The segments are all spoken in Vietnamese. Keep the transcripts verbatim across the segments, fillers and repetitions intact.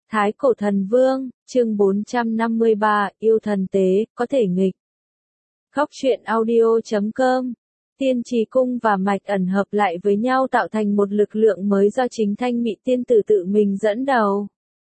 Thái Cổ Thần Vương, chương bốn trăm năm mươi ba, yêu thần tế, có thể nghịch. Góc truyện audio chấm com. Tiên Trì Cung và Mạch Ẩn hợp lại với nhau tạo thành một lực lượng mới do chính Thanh Mị Tiên Tử tự mình dẫn đầu.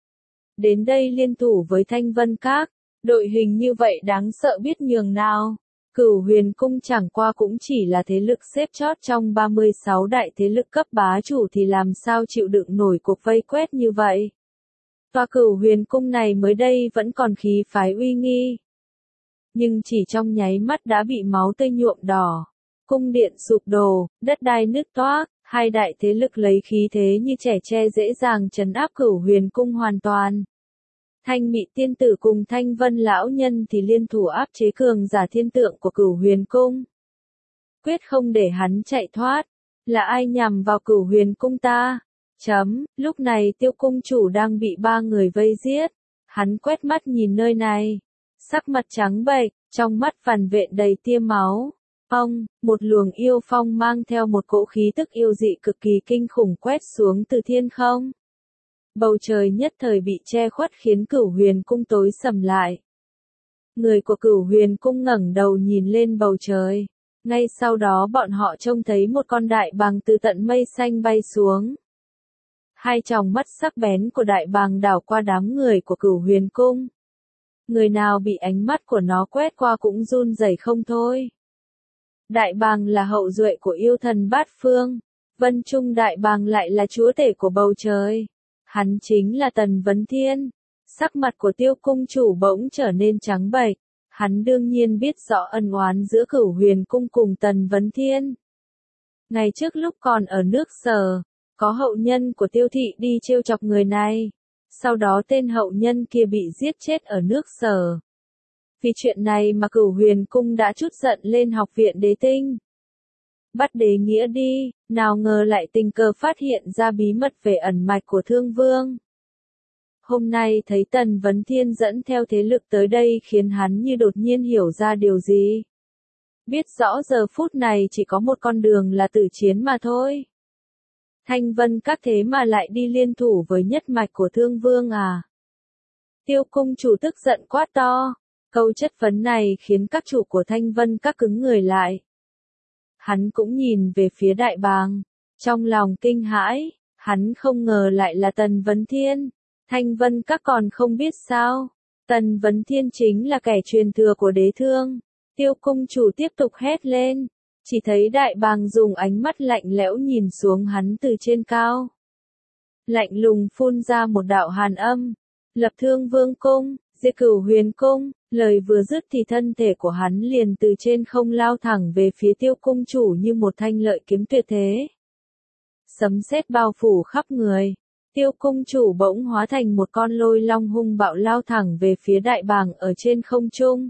Đến đây liên thủ với Thanh Vân Các, đội hình như vậy đáng sợ biết nhường nào. Cửu Huyền Cung chẳng qua cũng chỉ là thế lực xếp chót trong ba mươi sáu đại thế lực cấp bá chủ thì làm sao chịu đựng nổi cuộc vây quét như vậy. Tòa Cửu Huyền Cung này mới đây vẫn còn khí phái uy nghi. Nhưng chỉ trong nháy mắt đã bị máu tươi nhuộm đỏ. Cung điện sụp đổ, đất đai nứt toác, hai đại thế lực lấy khí thế như trẻ tre dễ dàng trấn áp Cửu Huyền Cung hoàn toàn. Thanh Mị Tiên Tử cùng Thanh Vân Lão Nhân thì liên thủ áp chế cường giả thiên tượng của Cửu Huyền Cung. Quyết không để hắn chạy thoát. Là ai nhằm vào Cửu Huyền Cung ta? Chấm, lúc này Tiêu Cung chủ đang bị ba người vây giết. Hắn quét mắt nhìn nơi này. Sắc mặt trắng bệch, trong mắt phản vệ đầy tia máu. Ông, một luồng yêu phong mang theo một cỗ khí tức yêu dị cực kỳ kinh khủng quét xuống từ thiên không. Bầu trời nhất thời bị che khuất khiến Cửu Huyền Cung tối sầm lại. Người của Cửu Huyền Cung ngẩng đầu nhìn lên bầu trời. Ngay sau đó bọn họ trông thấy một con đại bàng từ tận mây xanh bay xuống. Hai tròng mắt sắc bén của đại bàng đảo qua đám người của Cửu Huyền Cung. Người nào bị ánh mắt của nó quét qua cũng run rẩy không thôi. Đại bàng là hậu duệ của yêu thần bát phương. Vân Trung đại bàng lại là chúa tể của bầu trời. Hắn chính là Tần Vấn Thiên. Sắc mặt của Tiêu Cung chủ bỗng trở nên trắng bệch. Hắn đương nhiên biết rõ ân oán giữa Cửu Huyền Cung cùng Tần Vấn Thiên. Ngày trước lúc còn ở nước Sở, có hậu nhân của Tiêu thị đi trêu chọc người này. Sau đó tên hậu nhân kia bị giết chết ở nước Sở. Vì chuyện này mà Cửu Huyền Cung đã trút giận lên Học viện Đế Tinh. Bắt Đế Nghĩa đi, nào ngờ lại tình cờ phát hiện ra bí mật về ẩn mạch của Thương Vương. Hôm nay thấy Tần Vấn Thiên dẫn theo thế lực tới đây khiến hắn như đột nhiên hiểu ra điều gì. Biết rõ giờ phút này chỉ có một con đường là tử chiến mà thôi. Thanh Vân Các thế mà lại đi liên thủ với nhất mạch của Thương Vương à? Tiêu Cung chủ tức giận quát to. Câu chất vấn này khiến các chủ của Thanh Vân Các cứng người lại. Hắn cũng nhìn về phía đại bàng. Trong lòng kinh hãi, hắn không ngờ lại là Tần Vấn Thiên. Thanh Vân Các còn không biết sao. Tần Vấn Thiên chính là kẻ truyền thừa của Đế Thương. Tiêu Cung chủ tiếp tục hét lên. Chỉ thấy đại bàng dùng ánh mắt lạnh lẽo nhìn xuống hắn từ trên cao. Lạnh lùng phun ra một đạo hàn âm. Lập Thương Vương Cung, diệt Cửu Huyền Cung. Lời vừa dứt thì thân thể của hắn liền từ trên không lao thẳng về phía Tiêu Cung chủ như một thanh lợi kiếm tuyệt thế. Sấm sét bao phủ khắp người. Tiêu Cung chủ bỗng hóa thành một con lôi long hung bạo lao thẳng về phía đại bàng ở trên không trung.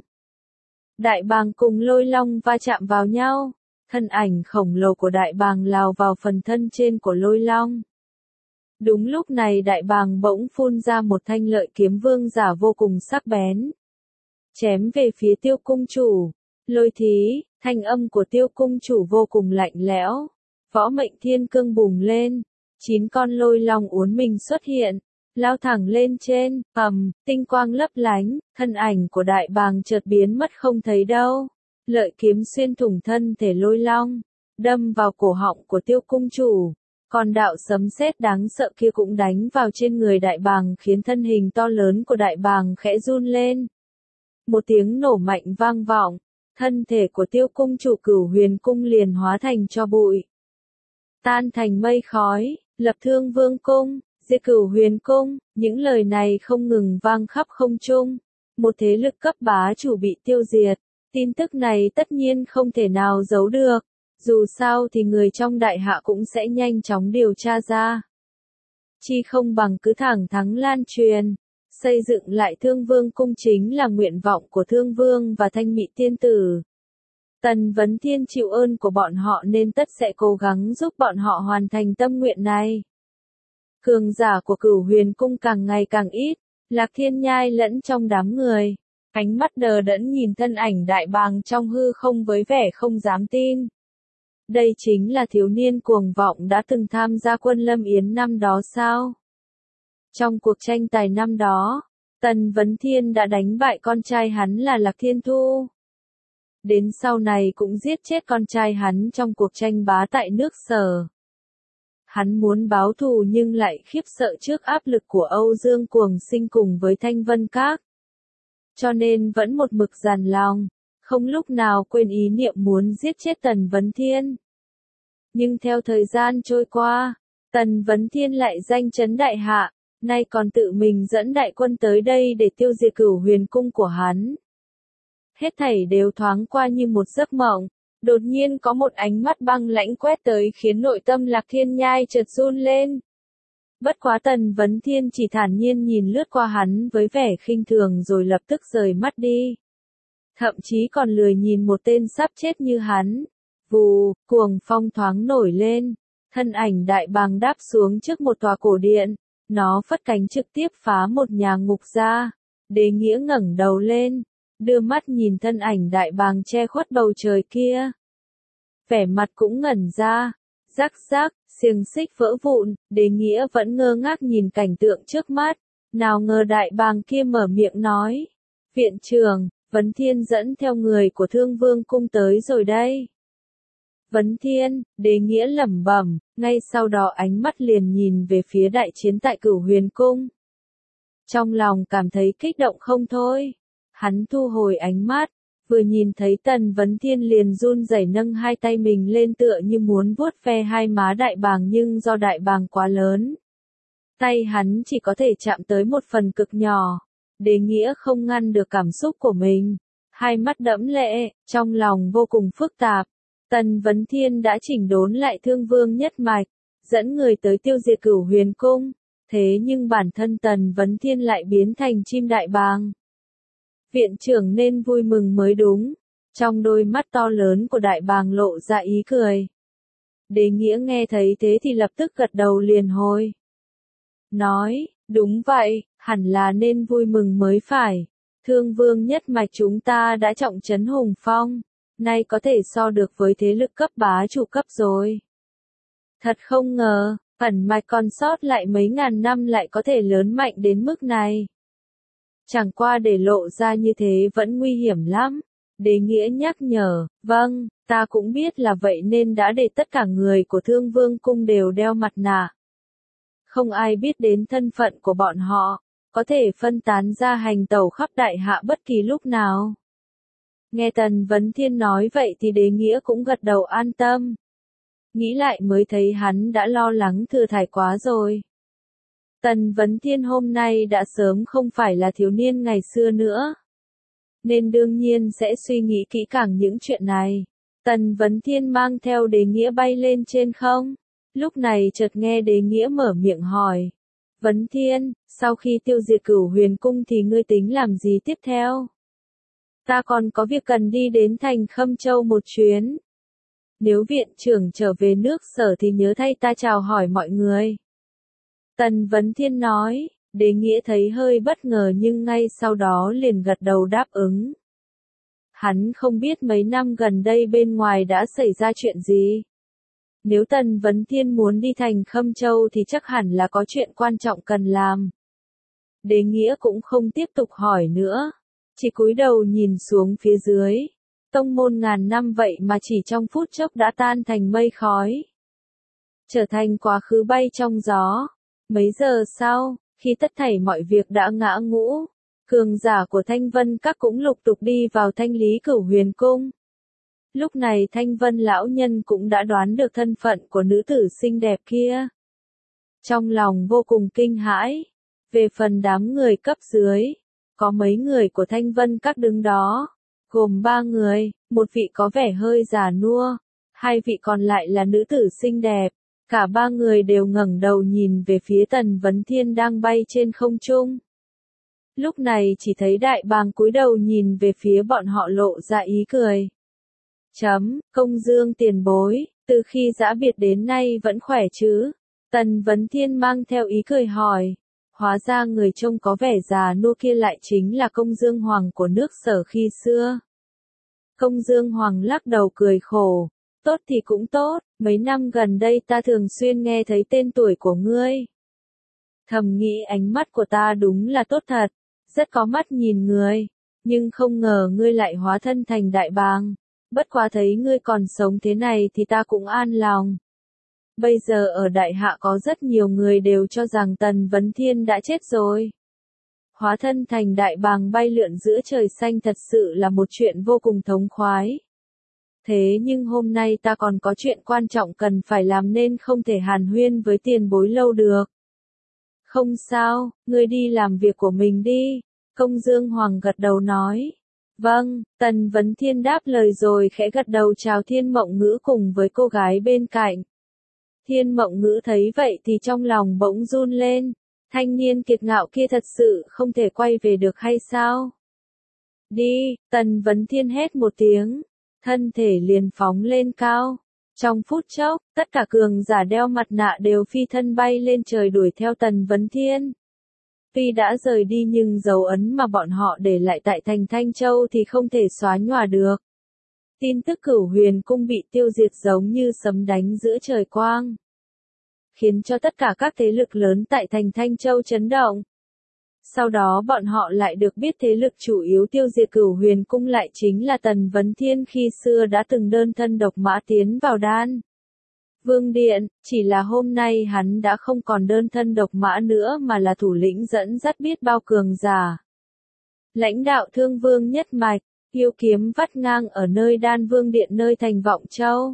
Đại bàng cùng lôi long va chạm vào nhau. Thân ảnh khổng lồ của đại bàng lao vào phần thân trên của lôi long. Đúng lúc này đại bàng bỗng phun ra một thanh lợi kiếm vương giả vô cùng sắc bén. Chém về phía Tiêu Cung chủ. Lôi thí, thanh âm của Tiêu Cung chủ vô cùng lạnh lẽo. Võ mệnh thiên cương bùng lên. Chín con lôi long uốn mình xuất hiện. Lao thẳng lên trên, ầm, tinh quang lấp lánh, thân ảnh của đại bàng chợt biến mất không thấy đâu. Lợi kiếm xuyên thủng thân thể lôi long, đâm vào cổ họng của Tiêu Cung chủ. Còn đạo sấm sét đáng sợ kia cũng đánh vào trên người đại bàng khiến thân hình to lớn của đại bàng khẽ run lên. Một tiếng nổ mạnh vang vọng, thân thể của Tiêu Cung chủ Cửu Huyền Cung liền hóa thành tro bụi. Tan thành mây khói, lập Thương Vương Cung, diệt Cửu Huyền Cung, những lời này không ngừng vang khắp không trung. Một thế lực cấp bá chủ bị tiêu diệt, tin tức này tất nhiên không thể nào giấu được. Dù sao thì người trong đại hạ cũng sẽ nhanh chóng điều tra ra. Chi không bằng cứ thẳng thắn lan truyền. Xây dựng lại Thương Vương Cung chính là nguyện vọng của Thương Vương và Thanh Mị Tiên Tử. Tần Vấn Thiên chịu ơn của bọn họ nên tất sẽ cố gắng giúp bọn họ hoàn thành tâm nguyện này. Cường giả của Cửu Huyền Cung càng ngày càng ít, Lạc Thiên Nhai lẫn trong đám người. Ánh mắt đờ đẫn nhìn thân ảnh đại bàng trong hư không với vẻ không dám tin. Đây chính là thiếu niên cuồng vọng đã từng tham gia quân Lâm Yến năm đó sao? Trong cuộc tranh tài năm đó, Tần Vấn Thiên đã đánh bại con trai hắn là Lạc Thiên Thu. Đến sau này cũng giết chết con trai hắn trong cuộc tranh bá tại nước Sở. Hắn muốn báo thù nhưng lại khiếp sợ trước áp lực của Âu Dương Cuồng Sinh cùng với Thanh Vân Các. Cho nên vẫn một mực dằn lòng, không lúc nào quên ý niệm muốn giết chết Tần Vấn Thiên. Nhưng theo thời gian trôi qua, Tần Vấn Thiên lại danh chấn đại hạ, nay còn tự mình dẫn đại quân tới đây để tiêu diệt Cửu Huyền Cung của hắn. Hết thảy đều thoáng qua như một giấc mộng, đột nhiên có một ánh mắt băng lãnh quét tới khiến nội tâm Lạc Thiên Nhai chợt run lên. Bất quá Tần Vấn Thiên chỉ thản nhiên nhìn lướt qua hắn với vẻ khinh thường rồi lập tức rời mắt đi. Thậm chí còn lười nhìn một tên sắp chết như hắn. Vù, cuồng phong thoáng nổi lên, thân ảnh đại bàng đáp xuống trước một tòa cổ điện, nó phất cánh trực tiếp phá một nhà ngục ra. Đế Nghĩa ngẩng đầu lên, đưa mắt nhìn thân ảnh đại bàng che khuất bầu trời kia. Vẻ mặt cũng ngẩn ra, rắc rắc, xiềng xích vỡ vụn, Đế Nghĩa vẫn ngơ ngác nhìn cảnh tượng trước mắt, nào ngờ đại bàng kia mở miệng nói. Viện trưởng, Vấn Thiên dẫn theo người của Thương Vương Cung tới rồi đây. Vấn Thiên, Đế Nghĩa lẩm bẩm, ngay sau đó ánh mắt liền nhìn về phía đại chiến tại Cửu Huyền Cung. Trong lòng cảm thấy kích động không thôi. Hắn thu hồi ánh mắt, vừa nhìn thấy Tần Vấn Thiên liền run rẩy nâng hai tay mình lên tựa như muốn vuốt ve hai má đại bàng nhưng do đại bàng quá lớn. Tay hắn chỉ có thể chạm tới một phần cực nhỏ. Đế Nghĩa không ngăn được cảm xúc của mình. Hai mắt đẫm lệ, trong lòng vô cùng phức tạp. Tần Vấn Thiên đã chỉnh đốn lại Thương Vương nhất mạch, dẫn người tới tiêu diệt Cửu Huyền Cung. Thế nhưng bản thân Tần Vấn Thiên lại biến thành chim đại bàng. Viện trưởng nên vui mừng mới đúng. Trong đôi mắt to lớn của đại bàng lộ ra ý cười. Đế Nghĩa nghe thấy thế thì lập tức gật đầu liền hồi. Nói, đúng vậy, hẳn là nên vui mừng mới phải. Thương Vương nhất mạch chúng ta đã trọng trấn hùng phong, nay có thể so được với thế lực cấp bá chủ cấp rồi. Thật không ngờ, ẩn mạch còn sót lại mấy ngàn năm lại có thể lớn mạnh đến mức này. Chẳng qua để lộ ra như thế vẫn nguy hiểm lắm. Đế Nghĩa nhắc nhở, vâng, ta cũng biết là vậy nên đã để tất cả người của Thương Vương Cung đều đeo mặt nạ. Không ai biết đến thân phận của bọn họ, có thể phân tán ra hành tẩu khắp đại hạ bất kỳ lúc nào. Nghe Tần Vấn Thiên nói vậy thì Đế Nghĩa cũng gật đầu an tâm. Nghĩ lại mới thấy hắn đã lo lắng thừa thải quá rồi. Tần Vấn Thiên hôm nay đã sớm không phải là thiếu niên ngày xưa nữa. Nên đương nhiên sẽ suy nghĩ kỹ càng những chuyện này. Tần Vấn Thiên mang theo Đế Nghĩa bay lên trên không. Lúc này chợt nghe Đế Nghĩa mở miệng hỏi. Vấn Thiên, sau khi tiêu diệt Cửu Huyền Cung thì ngươi tính làm gì tiếp theo? Ta còn có việc cần đi đến thành Khâm Châu một chuyến. Nếu viện trưởng trở về nước Sở thì nhớ thay ta chào hỏi mọi người. Tần Vấn Thiên nói, Đế Nghĩa thấy hơi bất ngờ nhưng ngay sau đó liền gật đầu đáp ứng. Hắn không biết mấy năm gần đây bên ngoài đã xảy ra chuyện gì. Nếu Tần Vấn Thiên muốn đi thành Khâm Châu thì chắc hẳn là có chuyện quan trọng cần làm. Đế Nghĩa cũng không tiếp tục hỏi nữa, chỉ cúi đầu nhìn xuống phía dưới. Tông môn ngàn năm vậy mà chỉ trong phút chốc đã tan thành mây khói. Trở thành quá khứ bay trong gió. Mấy giờ sau, khi tất thảy mọi việc đã ngã ngũ, cường giả của Thanh Vân Các cũng lục tục đi vào thanh lý Cửu Huyền Cung. Lúc này Thanh Vân lão nhân cũng đã đoán được thân phận của nữ tử xinh đẹp kia. Trong lòng vô cùng kinh hãi. Về phần đám người cấp dưới, có mấy người của Thanh Vân Các đứng đó, gồm ba người, một vị có vẻ hơi già nua, hai vị còn lại là nữ tử xinh đẹp. Cả ba người đều ngẩng đầu nhìn về phía Tần Vấn Thiên đang bay trên không trung. Lúc này chỉ thấy đại bàng cúi đầu nhìn về phía bọn họ lộ ra ý cười. Chấm, Công Dương tiền bối, từ khi giã biệt đến nay vẫn khỏe chứ? Tần Vấn Thiên mang theo ý cười hỏi. Hóa ra người trông có vẻ già nua kia lại chính là Công Dương Hoàng của nước Sở khi xưa. Công Dương Hoàng lắc đầu cười khổ. Tốt thì cũng tốt, mấy năm gần đây ta thường xuyên nghe thấy tên tuổi của ngươi. Thầm nghĩ ánh mắt của ta đúng là tốt thật, rất có mắt nhìn người, nhưng không ngờ ngươi lại hóa thân thành đại bàng. Bất quá thấy ngươi còn sống thế này thì ta cũng an lòng. Bây giờ ở đại hạ có rất nhiều người đều cho rằng Tần Vấn Thiên đã chết rồi. Hóa thân thành đại bàng bay lượn giữa trời xanh thật sự là một chuyện vô cùng thống khoái. Thế nhưng hôm nay ta còn có chuyện quan trọng cần phải làm nên không thể hàn huyên với tiền bối lâu được. Không sao, ngươi đi làm việc của mình đi. Công Dương Hoàng gật đầu nói. Vâng, Tần Vấn Thiên đáp lời rồi khẽ gật đầu chào Thiên Mộng Ngữ cùng với cô gái bên cạnh. Thiên Mộng Ngữ thấy vậy thì trong lòng bỗng run lên. Thanh niên kiệt ngạo kia thật sự không thể quay về được hay sao? Đi, Tần Vấn Thiên hét một tiếng. Thân thể liền phóng lên cao. Trong phút chốc, tất cả cường giả đeo mặt nạ đều phi thân bay lên trời đuổi theo Tần Vấn Thiên. Tuy đã rời đi nhưng dấu ấn mà bọn họ để lại tại thành Thanh Châu thì không thể xóa nhòa được. Tin tức Cửu Huyền Cung bị tiêu diệt giống như sấm đánh giữa trời quang, khiến cho tất cả các thế lực lớn tại thành Thanh Châu chấn động. Sau đó bọn họ lại được biết thế lực chủ yếu tiêu diệt Cửu Huyền Cung lại chính là Tần Vấn Thiên khi xưa đã từng đơn thân độc mã tiến vào Đan Vương Điện, chỉ là hôm nay hắn đã không còn đơn thân độc mã nữa mà là thủ lĩnh dẫn dắt biết bao cường giả. Lãnh đạo Thương Vương nhất mạch, yêu kiếm vắt ngang ở nơi Đan Vương Điện nơi thành Vọng Châu.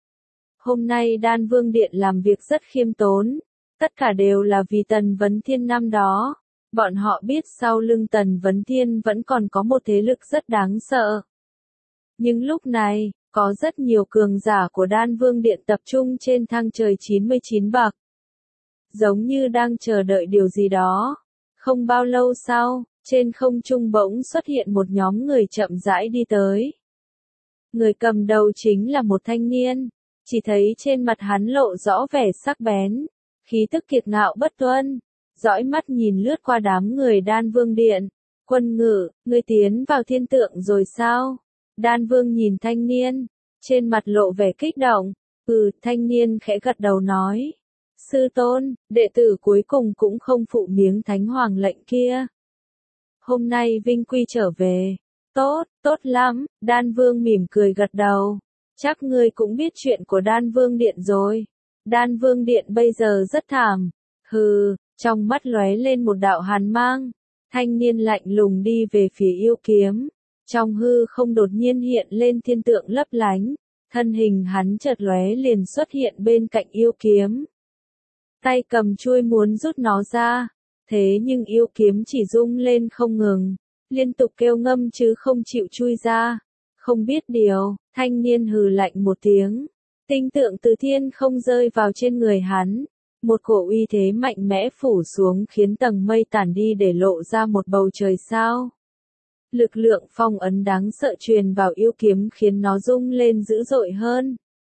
Hôm nay Đan Vương Điện làm việc rất khiêm tốn, tất cả đều là vì Tần Vấn Thiên năm đó. Bọn họ biết sau lưng Tần Vấn Thiên vẫn còn có một thế lực rất đáng sợ. Nhưng lúc này, có rất nhiều cường giả của Đan Vương Điện tập trung trên thang trời chín mươi chín bậc. Giống như đang chờ đợi điều gì đó. Không bao lâu sau, trên không trung bỗng xuất hiện một nhóm người chậm rãi đi tới. Người cầm đầu chính là một thanh niên. Chỉ thấy trên mặt hắn lộ rõ vẻ sắc bén, khí tức kiệt ngạo bất tuân. Dõi mắt nhìn lướt qua đám người Đan Vương Điện. Quân Ngự, ngươi tiến vào thiên tượng rồi sao? Đan Vương nhìn thanh niên, trên mặt lộ vẻ kích động. Ừ, thanh niên khẽ gật đầu nói. Sư tôn, đệ tử cuối cùng cũng không phụ miếng thánh hoàng lệnh kia. Hôm nay vinh quy trở về. Tốt, tốt lắm, Đan Vương mỉm cười gật đầu. Chắc ngươi cũng biết chuyện của Đan Vương Điện rồi. Đan Vương Điện bây giờ rất thảm. Hừ, trong mắt lóe lên một đạo hàn mang. Thanh niên lạnh lùng đi về phía yêu kiếm. Trong hư không đột nhiên hiện lên thiên tượng lấp lánh. Thân hình hắn chợt lóe liền xuất hiện bên cạnh yêu kiếm. Tay cầm chuôi muốn rút nó ra. Thế nhưng yêu kiếm chỉ rung lên không ngừng. Liên tục kêu ngâm chứ không chịu chui ra. Không biết điều, thanh niên hừ lạnh một tiếng. Tinh tượng từ thiên không rơi vào trên người hắn. Một cổ uy thế mạnh mẽ phủ xuống khiến tầng mây tản đi để lộ ra một bầu trời sao. Lực lượng phong ấn đáng sợ truyền vào yêu kiếm khiến nó rung lên dữ dội hơn.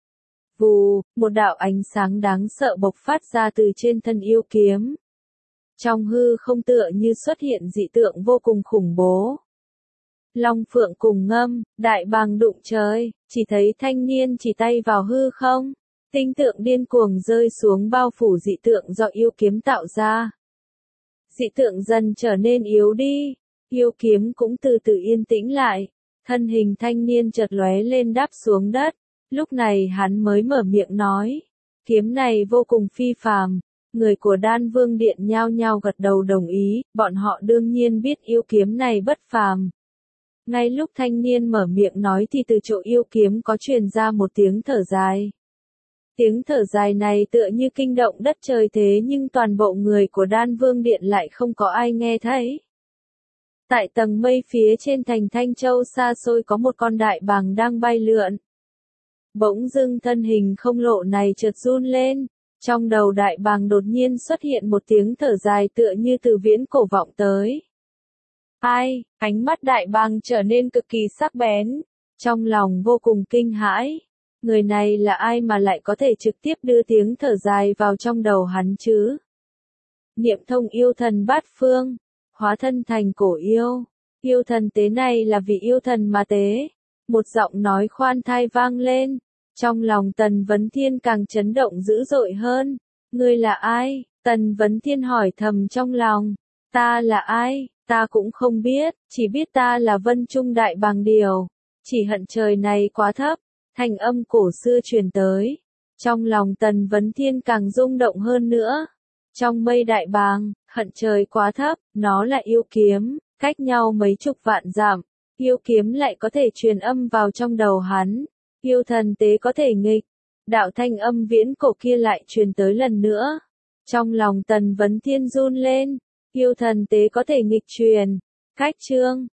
Vù, một đạo ánh sáng đáng sợ bộc phát ra từ trên thân yêu kiếm. Trong hư không tựa như xuất hiện dị tượng vô cùng khủng bố. Long phượng cùng ngâm, đại bàng đụng trời, chỉ thấy thanh niên chỉ tay vào hư không. Tinh tượng điên cuồng rơi xuống bao phủ dị tượng do yêu kiếm tạo ra. Dị tượng dần trở nên yếu đi, yêu kiếm cũng từ từ yên tĩnh lại. Thân hình thanh niên chợt lóe lên đáp xuống đất. Lúc này hắn mới mở miệng nói. Kiếm này vô cùng phi phàm. Người của Đan Vương Điện nhao nhao gật đầu đồng ý, bọn họ đương nhiên biết yêu kiếm này bất phàm. Ngay lúc thanh niên mở miệng nói thì từ chỗ yêu kiếm có truyền ra một tiếng thở dài. Tiếng thở dài này tựa như kinh động đất trời thế nhưng toàn bộ người của Đan Vương Điện lại không có ai nghe thấy. Tại tầng mây phía trên thành Thanh Châu xa xôi có một con đại bàng đang bay lượn. Bỗng dưng thân hình không lộ này chợt run lên. Trong đầu đại bàng đột nhiên xuất hiện một tiếng thở dài tựa như từ viễn cổ vọng tới. Ai, ánh mắt đại bàng trở nên cực kỳ sắc bén. Trong lòng vô cùng kinh hãi. Người này là ai mà lại có thể trực tiếp đưa tiếng thở dài vào trong đầu hắn chứ? Niệm thông yêu thần bát phương. Hóa thân thành cổ yêu. Yêu thần tế này là vì yêu thần mà tế. Một giọng nói khoan thai vang lên. Trong lòng Tần Vấn Thiên càng chấn động dữ dội hơn. Ngươi là ai? Tần Vấn Thiên hỏi thầm trong lòng, ta là ai, ta cũng không biết, chỉ biết ta là Vân Trung Đại Bàng Điều, chỉ hận trời này quá thấp, thanh âm cổ xưa truyền tới. Trong lòng Tần Vấn Thiên càng rung động hơn nữa. Trong mây đại bàng, hận trời quá thấp, nó là yêu kiếm, cách nhau mấy chục vạn dặm, yêu kiếm lại có thể truyền âm vào trong đầu hắn, yêu thần tế có thể nghịch. Đạo thanh âm viễn cổ kia lại truyền tới lần nữa. Trong lòng Tần Vấn Thiên run lên, yêu thần tế có thể nghịch truyền. Cách chương